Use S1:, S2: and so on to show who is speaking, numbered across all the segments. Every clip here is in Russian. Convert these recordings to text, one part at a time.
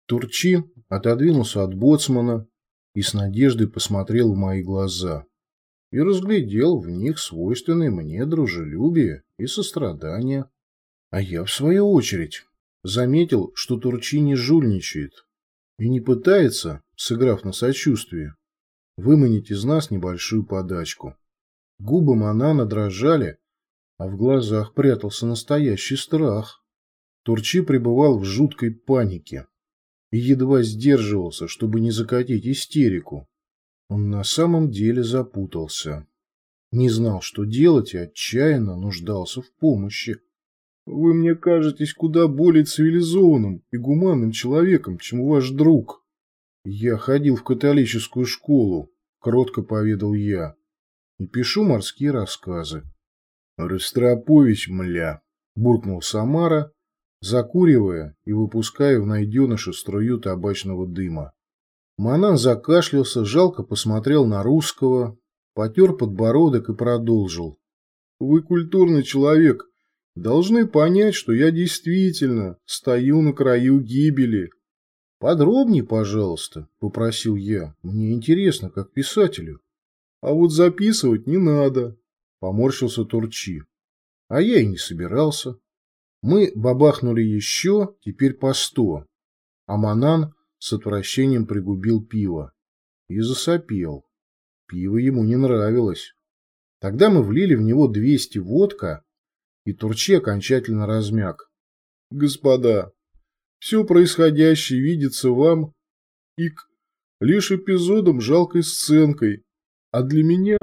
S1: Турчи отодвинулся от боцмана и с надеждой посмотрел в мои глаза и разглядел в них свойственное мне дружелюбие и сострадание. А я, в свою очередь, заметил, что Турчи не жульничает и не пытается, сыграв на сочувствие, выманить из нас небольшую подачку. Губы Манана дрожали, а в глазах прятался настоящий страх. Турчи пребывал в жуткой панике и едва сдерживался, чтобы не закатить истерику. Он на самом деле запутался. Не знал, что делать, и отчаянно нуждался в помощи. «Вы мне кажетесь куда более цивилизованным и гуманным человеком, чем ваш друг». «Я ходил в католическую школу», — кротко поведал я, — «и пишу морские рассказы». «Ростропович, мля», — буркнул Самара, закуривая и выпуская в найденыша струю табачного дыма. Манан закашлялся, жалко посмотрел на русского, потер подбородок и продолжил. «Вы культурный человек, должны понять, что я действительно стою на краю гибели». «Подробнее, пожалуйста», — попросил я. «Мне интересно, как писателю». «А вот записывать не надо», — поморщился Турчи. А я и не собирался. Мы бабахнули еще, теперь по 100, а Манан с отвращением пригубил пиво и засопел. Пиво ему не нравилось. Тогда мы влили в него 200 водка, и Турчи окончательно размяк. «Господа, все происходящее видится вам лишь эпизодом жалкой сценкой, а для меня,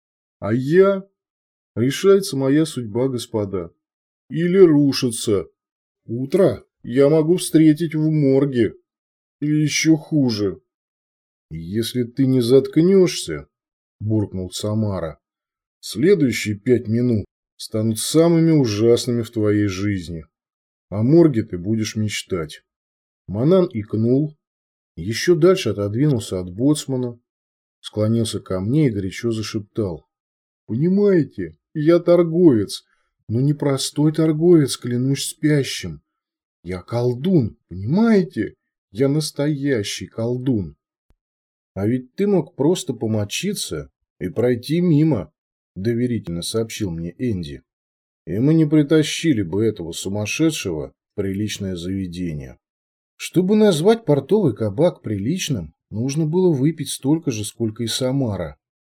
S1: решается моя судьба, господа. Или рушится. Утро я могу встретить в морге. Или еще хуже». «Если ты не заткнешься, — буркнул Самара, — следующие 5 минут станут самыми ужасными в твоей жизни. О морге ты будешь мечтать». Манан икнул, еще дальше отодвинулся от боцмана, склонился ко мне и горячо зашептал. «Понимаете, я торговец, но не простой торговец, клянусь спящим. Я колдун, понимаете? Я настоящий колдун». «А ведь ты мог просто помочиться и пройти мимо», — доверительно сообщил мне Энди. «И мы не притащили бы этого сумасшедшего в приличное заведение». Чтобы назвать портовый кабак приличным, нужно было выпить столько же, сколько и Самара.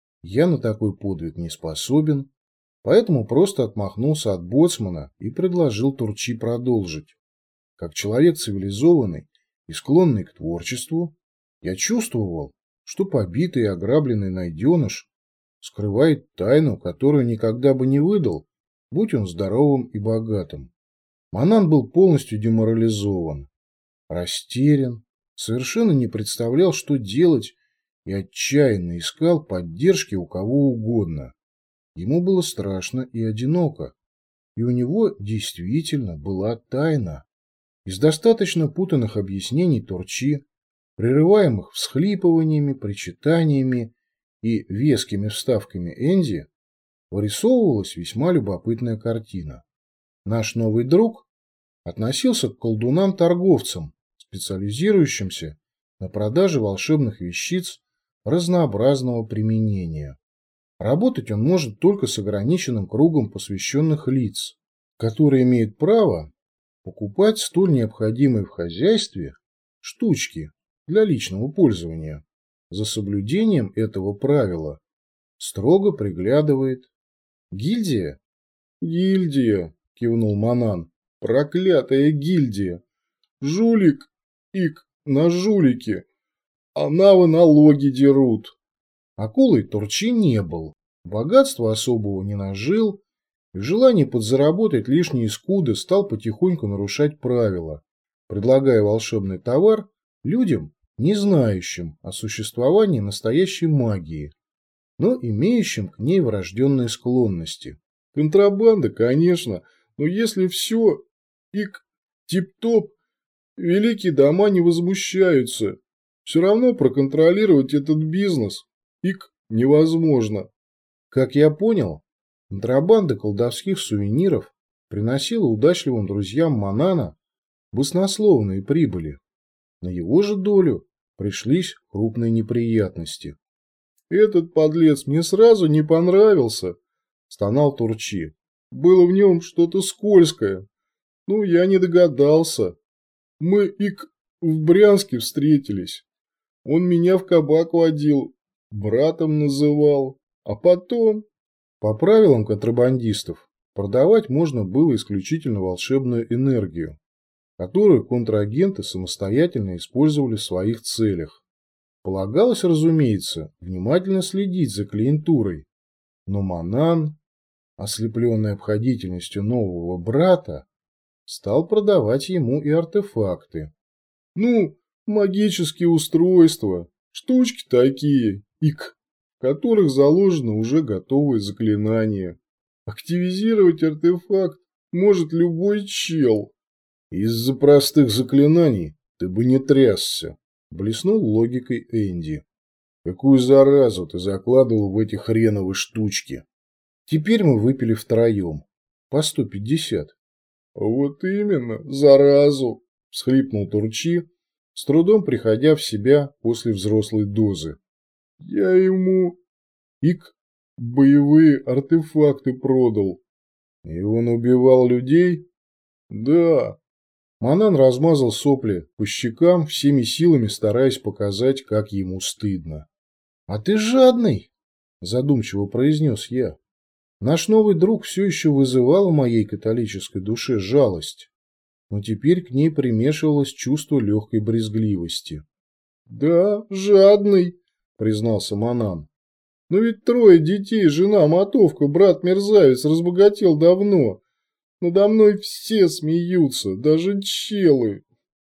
S1: Я на такой подвиг не способен, поэтому просто отмахнулся от боцмана и предложил Турчи продолжить. Как человек цивилизованный и склонный к творчеству, я чувствовал, что побитый и ограбленный найденыш скрывает тайну, которую никогда бы не выдал, будь он здоровым и богатым. Манан был полностью деморализован, растерян, совершенно не представлял, что делать, и отчаянно искал поддержки у кого угодно. Ему было страшно и одиноко, и у него действительно была тайна. Из достаточно путанных объяснений Турчи, прерываемых всхлипываниями, причитаниями и вескими вставками Энди, вырисовывалась весьма любопытная картина. Наш новый друг относился к колдунам-торговцам, специализирующимся на продаже волшебных вещиц разнообразного применения. Работать он может только с ограниченным кругом посвященных лиц, которые имеют право покупать столь необходимые в хозяйстве штучки для личного пользования. За соблюдением этого правила строго приглядывает гильдия. «Гильдия!» — кивнул Манан. «Проклятая гильдия! Жулик на жулике! А навы налоги дерут!» Акулой Турчи не был, богатства особого не нажил, и в желании подзаработать лишние скуды стал потихоньку нарушать правила, предлагая волшебный товар людям, не знающим о существовании настоящей магии, но имеющим к ней врожденные склонности. «Контрабанда, конечно, но если все тип-топ, великие дома не возмущаются. Все равно проконтролировать этот бизнес невозможно». Как я понял, контрабанда колдовских сувениров приносила удачливым друзьям Манана баснословные прибыли. На его же долю пришлись крупные неприятности. «Этот подлец мне сразу не понравился», – стонал Турчи. «Было в нем что-то скользкое. Ну, я не догадался. Мы в Брянске встретились. Он меня в кабак водил, братом называл. А потом...» По правилам контрабандистов, продавать можно было исключительно волшебную энергию, которую контрагенты самостоятельно использовали в своих целях. Полагалось, разумеется, внимательно следить за клиентурой, но Манан, ослепленный обходительностью нового брата, стал продавать ему и артефакты. Ну, магические устройства, штучки такие, в которых заложено уже готовое заклинание. Активизировать артефакт может любой чел. Из-за простых заклинаний ты бы не трясся, блеснул логикой Энди. Какую заразу ты закладывал в эти хреновые штучки? Теперь мы выпили втроем. По 150. Вот именно, заразу, всхлипнул Турчи, с трудом приходя в себя после взрослой дозы. Я ему боевые артефакты продал. И он убивал людей? Да. Манан размазал сопли по щекам, всеми силами стараясь показать, как ему стыдно. «А ты жадный!» – задумчиво произнес я. Наш новый друг все еще вызывал в моей католической душе жалость, но теперь к ней примешивалось чувство легкой брезгливости. «Да, жадный!» – признался Манан. «Но ведь 3 детей, жена, мотовка, брат-мерзавец разбогател давно. Надо мной все смеются, даже челы.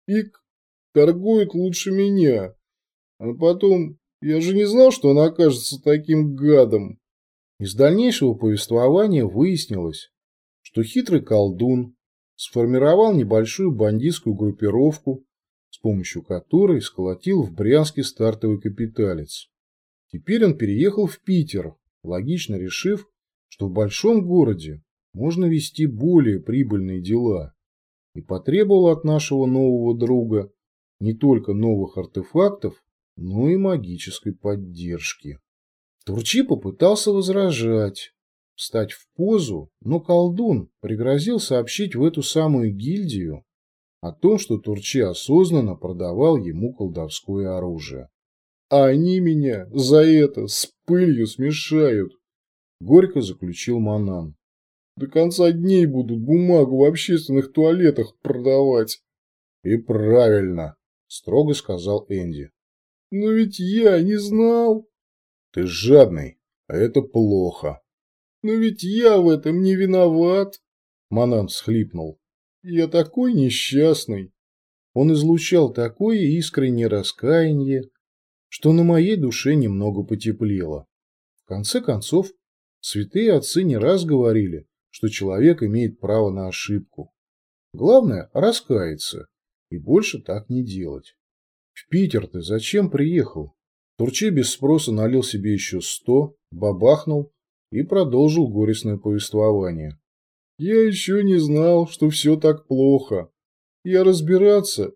S1: Торгует лучше меня. А потом, я же не знал, что он окажется таким гадом». Из дальнейшего повествования выяснилось, что хитрый колдун сформировал небольшую бандитскую группировку, с помощью которой сколотил в Брянске стартовый капиталец. Теперь он переехал в Питер, логично решив, что в большом городе можно вести более прибыльные дела, и потребовал от нашего нового друга не только новых артефактов, но и магической поддержки. Турчи попытался возражать, встать в позу, но колдун пригрозил сообщить в эту самую гильдию о том, что Турчи осознанно продавал ему колдовское оружие. «А они меня за это с пылью смешают», – горько заключил Манан. «До конца дней будут бумагу в общественных туалетах продавать». «И правильно», – строго сказал Энди. «Но ведь я не знал». «Ты жадный, а это плохо». «Но ведь я в этом не виноват», – Манан всхлипнул. «Я такой несчастный». Он излучал такое искреннее раскаяние, что на моей душе немного потеплело. В конце концов, святые отцы не раз говорили, что человек имеет право на ошибку. Главное – раскаяться и больше так не делать. В Питер ты зачем приехал? Турчи без спроса налил себе еще 100, бабахнул и продолжил горестное повествование. Я еще не знал, что все так плохо. Я разбираться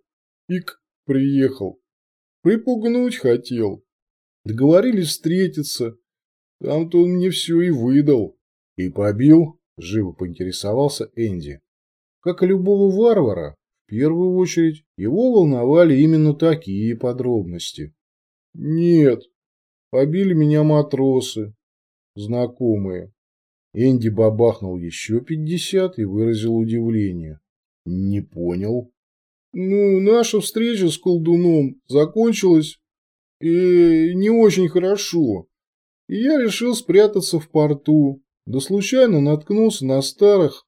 S1: приехал. Припугнуть хотел. Договорились встретиться. Там-то он мне все и выдал. И побил, живо поинтересовался Энди. Как и любого варвара, в первую очередь его волновали именно такие подробности. Нет, побили меня матросы, знакомые. Энди бабахнул еще 50 и выразил удивление. Не понял. Ну, наша встреча с колдуном закончилась не очень хорошо. И я решил спрятаться в порту. Да случайно наткнулся на старых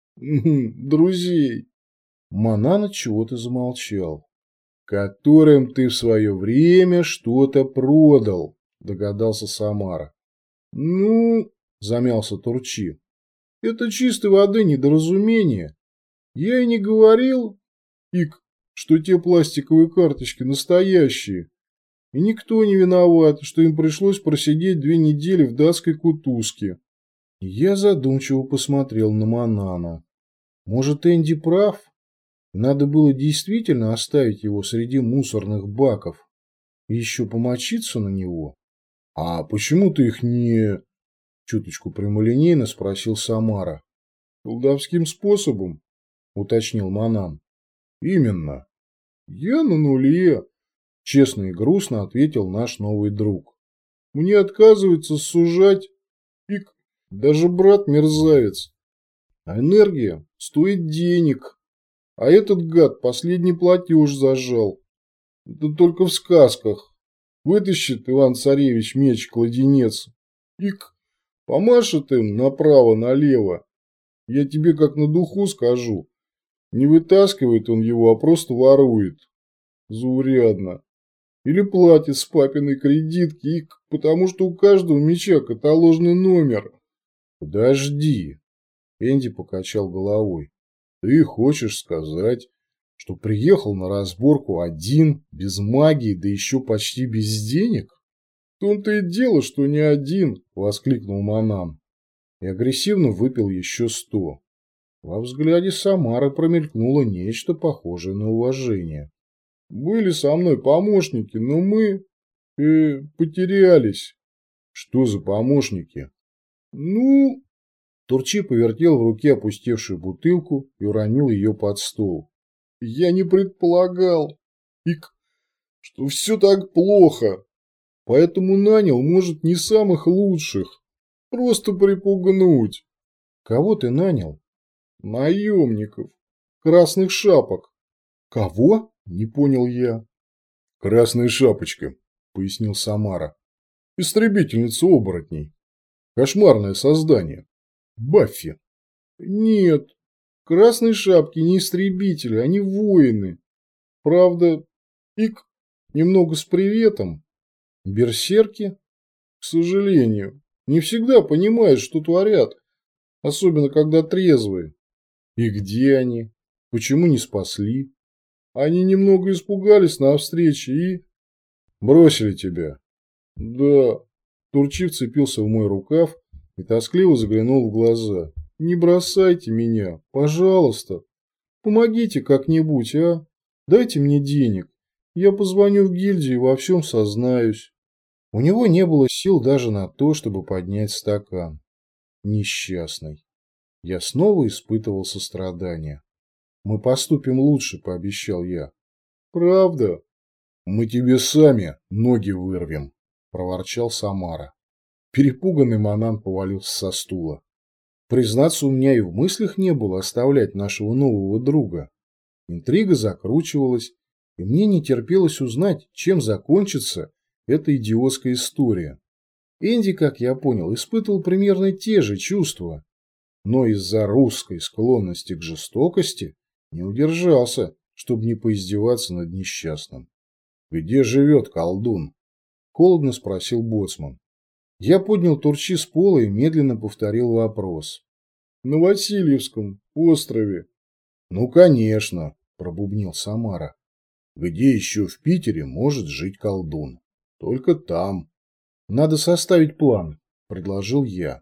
S1: друзей. Манан от чего-то замолчал. Которым ты в свое время что-то продал, догадался Самара. Ну, замялся Турчи. Это чистой воды недоразумение. Я и не говорил, что те пластиковые карточки настоящие. И никто не виноват, что им пришлось просидеть 2 недели в датской кутузке. Я задумчиво посмотрел на Манана. Может, Энди прав? Надо было действительно оставить его среди мусорных баков и еще помочиться на него. А почему ты их не... Чуточку прямолинейно спросил Самара. Колдовским способом, уточнил Манан. Именно. Я на нуле, честно и грустно ответил наш новый друг. Мне отказывается сужать и даже брат-мерзавец. А энергия стоит денег. А этот гад последний платеж зажал. Это только в сказках. Вытащит Иван-Царевич меч-кладенец и помашет им направо-налево. Я тебе как на духу скажу. Не вытаскивает он его, а просто ворует. Заурядно. Или платит с папиной кредитки, потому что у каждого меча каталожный номер. Подожди. Энди покачал головой. Ты хочешь сказать, что приехал на разборку один, без магии, да еще почти без денег? В том-то и дело, что не один, воскликнул Манан. И агрессивно выпил еще 100. Во взгляде Самары промелькнуло нечто похожее на уважение. Были со мной помощники, но мы потерялись. Что за помощники? Ну... Турчи повертел в руке опустевшую бутылку и уронил ее под стол. Я не предполагал, что все так плохо, поэтому нанял, может, не самых лучших, просто припугнуть. Кого ты нанял? Наемников, красных шапок. Кого? Не понял я. Красная шапочка, пояснил Самара. Истребительница оборотней. Кошмарное создание. Баффи. Нет, красные шапки не истребители, они воины. Правда, немного с приветом. Берсерки, к сожалению, не всегда понимают, что творят, особенно когда трезвые. И где они? Почему не спасли? Они немного испугались на встрече и... Бросили тебя. Да. Турчи вцепился в мой рукав и тоскливо заглянул в глаза. Не бросайте меня, пожалуйста. Помогите как-нибудь, а? Дайте мне денег. Я позвоню в гильдию и во всем сознаюсь. У него не было сил даже на то, чтобы поднять стакан. Несчастный. Я снова испытывал сострадание. Мы поступим лучше, пообещал я. Правда? Мы тебе сами ноги вырвем, проворчал Самара. Перепуганный Манан повалился со стула. Признаться, у меня и в мыслях не было оставлять нашего нового друга. Интрига закручивалась, и мне не терпелось узнать, чем закончится эта идиотская история. Энди, как я понял, испытывал примерно те же чувства, но из-за русской склонности к жестокости не удержался, чтобы не поиздеваться над несчастным. «Где живет колдун?» – холодно спросил боцман. Я поднял Турчи с пола и медленно повторил вопрос. «На Васильевском острове». «Ну, конечно», – пробубнил Самара. «Где еще в Питере может жить колдун? Только там». «Надо составить план», – предложил я.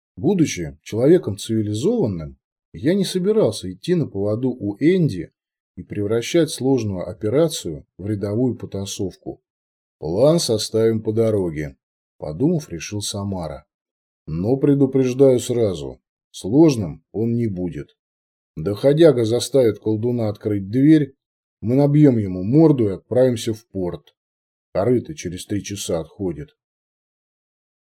S1: Будучи человеком цивилизованным, я не собирался идти на поводу у Энди и превращать сложную операцию в рядовую потасовку. «План составим по дороге», – подумав, решил Самара. «Но предупреждаю сразу, сложным он не будет. Доходяга заставит колдуна открыть дверь, мы набьем ему морду и отправимся в порт. Корыто через 3 часа отходит.